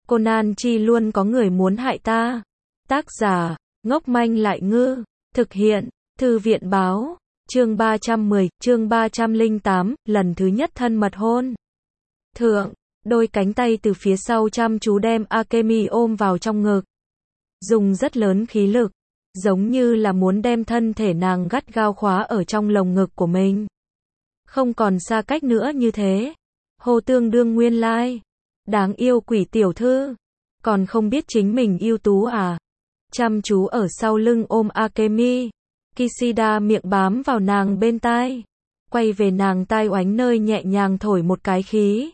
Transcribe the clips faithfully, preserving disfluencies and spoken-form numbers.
Conan chi luôn có người muốn hại ta. Tác giả, ngốc manh lại ngư. Thực hiện, Thư viện báo. Chương ba trăm mười, chương ba trăm lẻ tám, lần thứ nhất thân mật hôn. Thượng, đôi cánh tay từ phía sau chăm chú đem Akemi ôm vào trong ngực. Dùng rất lớn khí lực, giống như là muốn đem thân thể nàng gắt gao khóa ở trong lồng ngực của mình. Không còn xa cách nữa như thế. Hồ tương đương nguyên lai. Đáng yêu quỷ tiểu thư. Còn không biết chính mình ưu tú à. Chăm chú ở sau lưng ôm Akemi. Kishida miệng bám vào nàng bên tai. Quay về nàng tai oánh nơi nhẹ nhàng thổi một cái khí.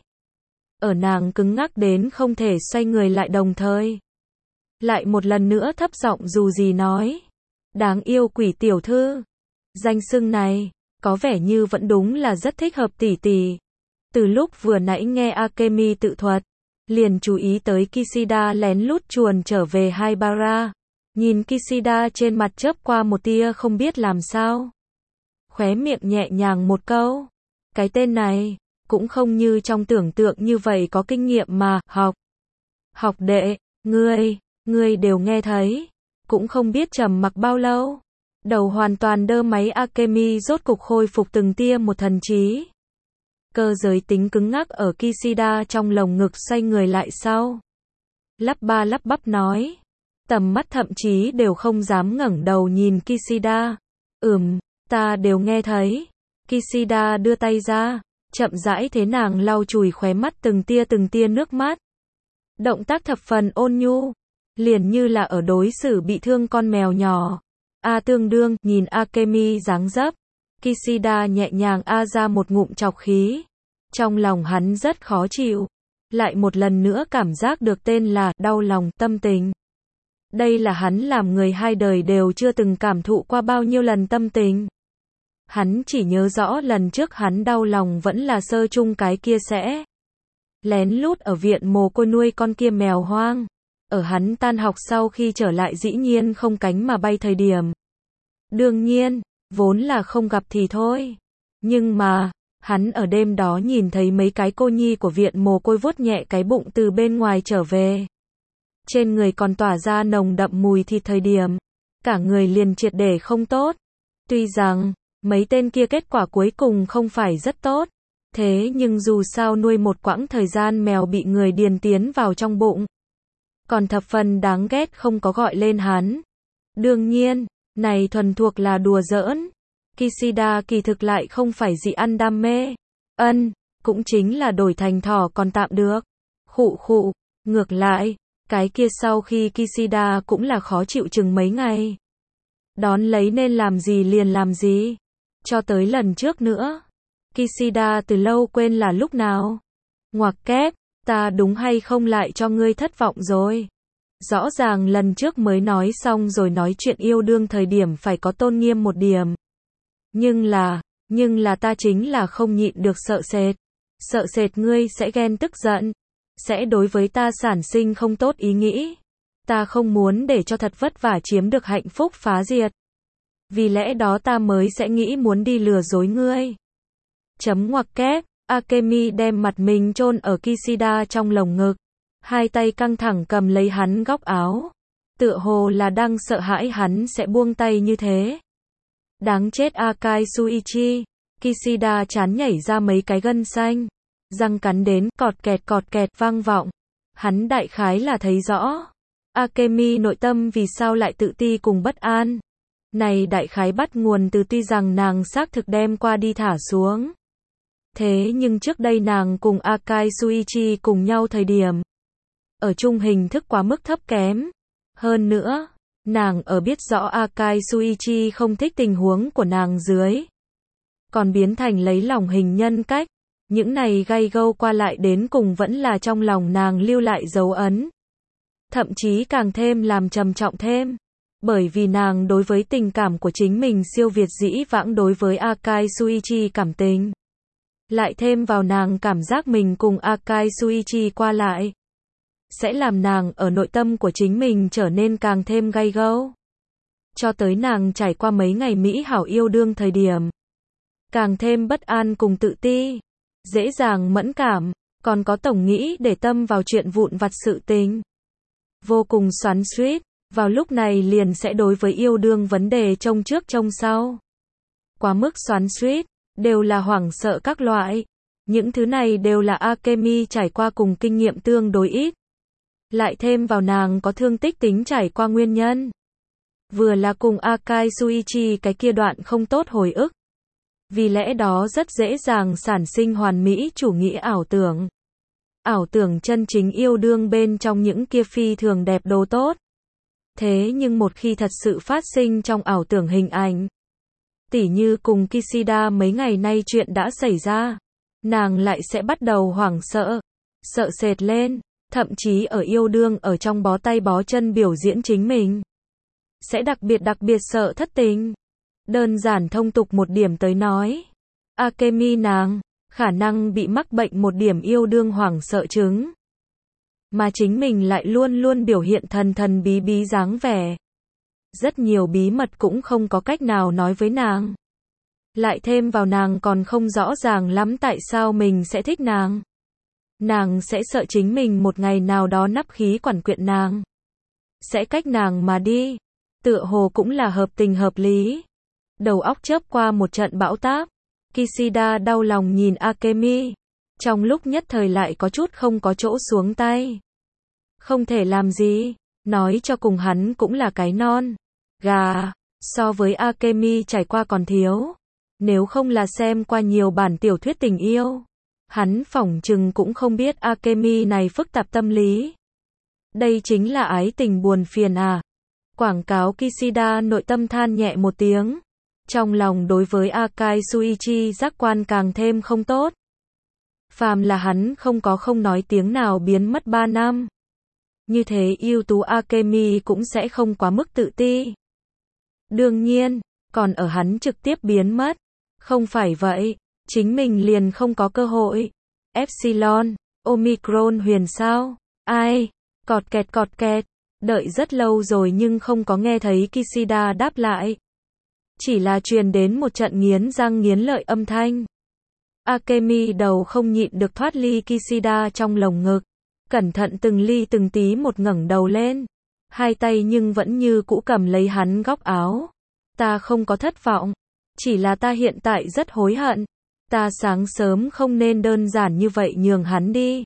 Ở nàng cứng ngắc đến không thể xoay người lại đồng thời. Lại một lần nữa thấp giọng dù gì nói. Đáng yêu quỷ tiểu thư. Danh xưng này, có vẻ như vẫn đúng là rất thích hợp tỷ tỷ. Từ lúc vừa nãy nghe Akemi tự thuật, liền chú ý tới Kishida lén lút chuồn trở về Haibara. Nhìn Kishida trên mặt chớp qua một tia không biết làm sao. Khóe miệng nhẹ nhàng một câu. Cái tên này, cũng không như trong tưởng tượng như vậy có kinh nghiệm mà, học. Học đệ, ngươi, ngươi đều nghe thấy. Cũng không biết trầm mặc bao lâu. Đầu hoàn toàn đơ máy Akemi rốt cục khôi phục từng tia một thần trí. Cơ giới tính cứng ngắc ở Kishida trong lồng ngực xoay người lại sau. Lắp ba lắp bắp nói. Tầm mắt thậm chí đều không dám ngẩng đầu nhìn Kishida. Ừm, ta đều nghe thấy. Kishida đưa tay ra, chậm rãi thế nàng lau chùi khóe mắt từng tia từng tia nước mắt. Động tác thập phần ôn nhu, liền như là ở đối xử bị thương con mèo nhỏ. A tương đương, nhìn Akemi dáng dấp. Kishida nhẹ nhàng a ra một ngụm chọc khí. Trong lòng hắn rất khó chịu. Lại một lần nữa cảm giác được tên là đau lòng tâm tình. Đây là hắn làm người hai đời đều chưa từng cảm thụ qua bao nhiêu lần tâm tình. Hắn chỉ nhớ rõ lần trước hắn đau lòng vẫn là sơ chung cái kia sẽ lén lút ở viện mồ côi nuôi con kia mèo hoang. Ở hắn tan học sau khi trở lại dĩ nhiên không cánh mà bay thời điểm. Đương nhiên, vốn là không gặp thì thôi. Nhưng mà, hắn ở đêm đó nhìn thấy mấy cái cô nhi của viện mồ côi vuốt nhẹ cái bụng từ bên ngoài trở về. Trên người còn tỏa ra nồng đậm mùi thịt thời điểm. Cả người liền triệt để không tốt. Tuy rằng, mấy tên kia kết quả cuối cùng không phải rất tốt. Thế nhưng dù sao nuôi một quãng thời gian mèo bị người điền tiến vào trong bụng. Còn thập phần đáng ghét không có gọi lên hắn. Đương nhiên, này thuần thuộc là đùa giỡn. Kishida kỳ thực lại không phải dị ăn đam mê. Ân, cũng chính là đổi thành thỏ còn tạm được. Khụ khụ, ngược lại, cái kia sau khi Kishida cũng là khó chịu chừng mấy ngày. Đón lấy nên làm gì liền làm gì. Cho tới lần trước nữa. Kishida từ lâu quên là lúc nào. Ngoặc kép, ta đúng hay không lại cho ngươi thất vọng rồi. Rõ ràng lần trước mới nói xong rồi nói chuyện yêu đương thời điểm phải có tôn nghiêm một điểm. Nhưng là, nhưng là ta chính là không nhịn được sợ sệt. Sợ sệt ngươi sẽ ghen tức giận. Sẽ đối với ta sản sinh không tốt ý nghĩ. Ta không muốn để cho thật vất vả chiếm được hạnh phúc phá diệt. Vì lẽ đó ta mới sẽ nghĩ muốn đi lừa dối ngươi. Chấm ngoặc kép, Akemi đem mặt mình chôn ở Kishida trong lồng ngực. Hai tay căng thẳng cầm lấy hắn góc áo. Tựa hồ là đang sợ hãi hắn sẽ buông tay như thế. Đáng chết Akai Suichi. Kishida chán nhảy ra mấy cái gân xanh. Răng cắn đến cọt kẹt cọt kẹt vang vọng. Hắn đại khái là thấy rõ. Akemi nội tâm vì sao lại tự ti cùng bất an. Này đại khái bắt nguồn từ tuy rằng nàng xác thực đem qua đi thả xuống. Thế nhưng trước đây nàng cùng Akai Suichi cùng nhau thời điểm. Ở chung hình thức quá mức thấp kém. Hơn nữa, nàng ở biết rõ Akai Suichi không thích tình huống của nàng dưới. Còn biến thành lấy lòng hình nhân cách. Những này gay gâu qua lại đến cùng vẫn là trong lòng nàng lưu lại dấu ấn. Thậm chí càng thêm làm trầm trọng thêm. Bởi vì nàng đối với tình cảm của chính mình siêu việt dĩ vãng đối với Akai Suichi cảm tình. Lại thêm vào nàng cảm giác mình cùng Akai Suichi qua lại. Sẽ làm nàng ở nội tâm của chính mình trở nên càng thêm gay gâu. Cho tới nàng trải qua mấy ngày mỹ hảo yêu đương thời điểm. Càng thêm bất an cùng tự ti. Dễ dàng mẫn cảm. còn có tổng nghĩ để tâm vào chuyện vụn vặt sự tình. Vô cùng xoắn xuýt, vào lúc này liền sẽ đối với yêu đương vấn đề trông trước trông sau. Quá mức xoắn xuýt, đều là hoảng sợ các loại. Những thứ này đều là Akemi trải qua cùng kinh nghiệm tương đối ít. Lại thêm vào nàng có thương tích tính trải qua nguyên nhân. Vừa là cùng Akai Suichi cái kia đoạn không tốt hồi ức. Vì lẽ đó rất dễ dàng sản sinh hoàn mỹ chủ nghĩa ảo tưởng. Ảo tưởng chân chính yêu đương bên trong những kia phi thường đẹp đồ tốt. Thế nhưng một khi thật sự phát sinh trong ảo tưởng hình ảnh, tỉ như cùng Kishida mấy ngày nay chuyện đã xảy ra, nàng lại sẽ bắt đầu hoảng sợ, sợ sệt lên, thậm chí ở yêu đương ở trong bó tay bó chân biểu diễn chính mình. Sẽ đặc biệt đặc biệt sợ thất tình. Đơn giản thông tục một điểm tới nói, Akemi nàng, khả năng bị mắc bệnh một điểm yêu đương hoảng sợ chứng. Mà chính mình lại luôn luôn biểu hiện thần thần bí bí dáng vẻ. Rất nhiều bí mật cũng không có cách nào nói với nàng. Lại thêm vào nàng còn không rõ ràng lắm tại sao mình sẽ thích nàng. Nàng sẽ sợ chính mình một ngày nào đó nắp khí quản quyện nàng. Sẽ cách nàng mà đi. Tựa hồ cũng là hợp tình hợp lý. Đầu óc chớp qua một trận bão táp. Kishida đau lòng nhìn Akemi. Trong lúc nhất thời lại có chút không có chỗ xuống tay. Không thể làm gì. Nói cho cùng hắn cũng là cái non gà. So với Akemi trải qua còn thiếu. Nếu không là xem qua nhiều bản tiểu thuyết tình yêu, hắn phỏng chừng cũng không biết Akemi này phức tạp tâm lý. Đây chính là ái tình buồn phiền à. Quảng cáo Kishida nội tâm than nhẹ một tiếng. Trong lòng đối với Akai Suichi giác quan càng thêm không tốt. Phàm là hắn không có không nói tiếng nào biến mất ba năm. Như thế ưu tú Akemi cũng sẽ không quá mức tự ti. Đương nhiên, còn ở hắn trực tiếp biến mất. Không phải vậy, chính mình liền không có cơ hội. Epsilon, Omicron huyền sao? Ai? Cọt kẹt cọt kẹt. Đợi rất lâu rồi nhưng không có nghe thấy Kishida đáp lại. Chỉ là truyền đến một trận nghiến răng nghiến lợi âm thanh. Akemi đầu không nhịn được thoát ly Kishida trong lồng ngực. Cẩn thận từng ly từng tí một ngẩng đầu lên. Hai tay nhưng vẫn như cũ cầm lấy hắn góc áo. Ta không có thất vọng. Chỉ là ta hiện tại rất hối hận. Ta sáng sớm không nên đơn giản như vậy nhường hắn đi.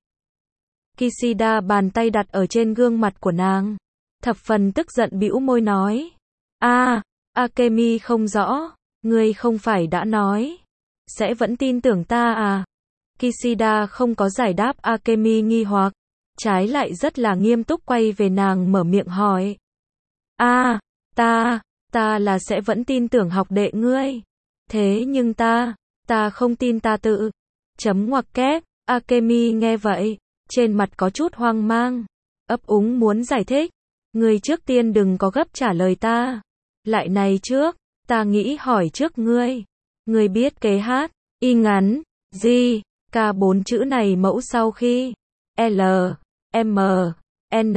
Kishida bàn tay đặt ở trên gương mặt của nàng. Thập phần tức giận bĩu môi nói. a à, Akemi không rõ. Ngươi không phải đã nói. Sẽ vẫn tin tưởng ta à? Kishida không có giải đáp Akemi nghi hoặc. Trái lại rất là nghiêm túc quay về nàng mở miệng hỏi. a à, ta, ta là sẽ vẫn tin tưởng học đệ ngươi. Thế nhưng ta, ta không tin ta tự. Chấm ngoặc kép, Akemi nghe vậy, trên mặt có chút hoang mang. Ấp úng muốn giải thích. Ngươi trước tiên đừng có gấp trả lời ta. Lại này trước, ta nghĩ hỏi trước ngươi. Ngươi biết kế hát, y ngắn, G, K bốn chữ này mẫu sau khi L, M, N,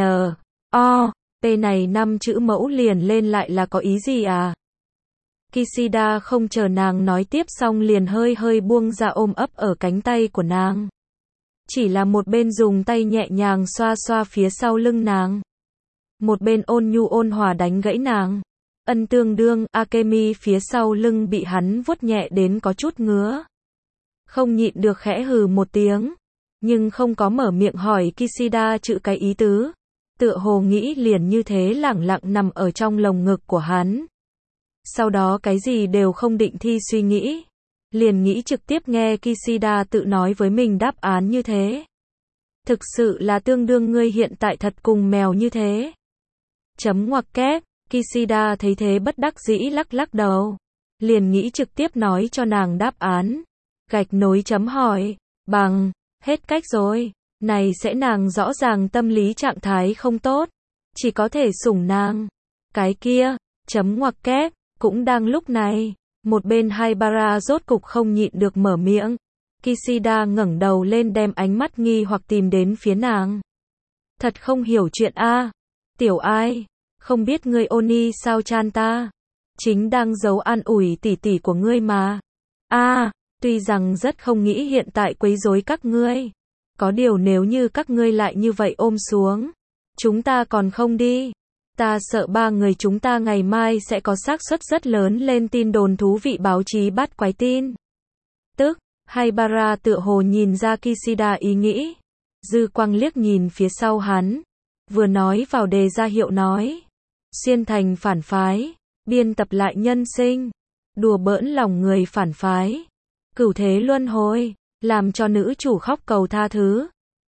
O, P này năm chữ mẫu liền lên lại là có ý gì à? Kishida không chờ nàng nói tiếp xong liền hơi hơi buông ra ôm ấp ở cánh tay của nàng. Chỉ là một bên dùng tay nhẹ nhàng xoa xoa phía sau lưng nàng. Một bên ôn nhu ôn hòa đánh gãy nàng. Ân tương đương, Akemi phía sau lưng bị hắn vuốt nhẹ đến có chút ngứa. Không nhịn được khẽ hừ một tiếng. Nhưng không có mở miệng hỏi Kishida chữ cái ý tứ. Tựa hồ nghĩ liền như thế lẳng lặng nằm ở trong lồng ngực của hắn. Sau đó cái gì đều không định thi suy nghĩ. Liền nghĩ trực tiếp nghe Kishida tự nói với mình đáp án như thế. Thực sự là tương đương ngươi hiện tại thật cùng mèo như thế. Chấm ngoặc kép, Kishida thấy thế bất đắc dĩ lắc lắc đầu. Liền nghĩ trực tiếp nói cho nàng đáp án. Gạch nối chấm hỏi, bằng, hết cách rồi. Này sẽ nàng rõ ràng tâm lý trạng thái không tốt. Chỉ có thể sủng nàng. Cái kia, chấm ngoặc kép, cũng đang lúc này. Một bên Haibara rốt cục không nhịn được mở miệng. Kishida ngẩng đầu lên đem ánh mắt nghi hoặc tìm đến phía nàng. Thật không hiểu chuyện a, tiểu ai, không biết ngươi Oni sao chan ta. Chính đang giấu an ủi tỉ tỉ của ngươi mà. a, tuy rằng rất không nghĩ hiện tại quấy rối các ngươi. có điều nếu như các ngươi lại như vậy ôm xuống, chúng ta còn không đi. Ta sợ ba người chúng ta ngày mai sẽ có xác suất rất lớn lên tin đồn thú vị báo chí bắt quái tin. Tức, Haibara tựa hồ nhìn ra Kishida ý nghĩ. Dư quang liếc nhìn phía sau hắn. Vừa nói vào đề ra hiệu nói. Xuyên thành phản phái. Biên tập lại nhân sinh. Đùa bỡn lòng người phản phái. Cửu thế luân hồi. Làm cho nữ chủ khóc cầu tha thứ.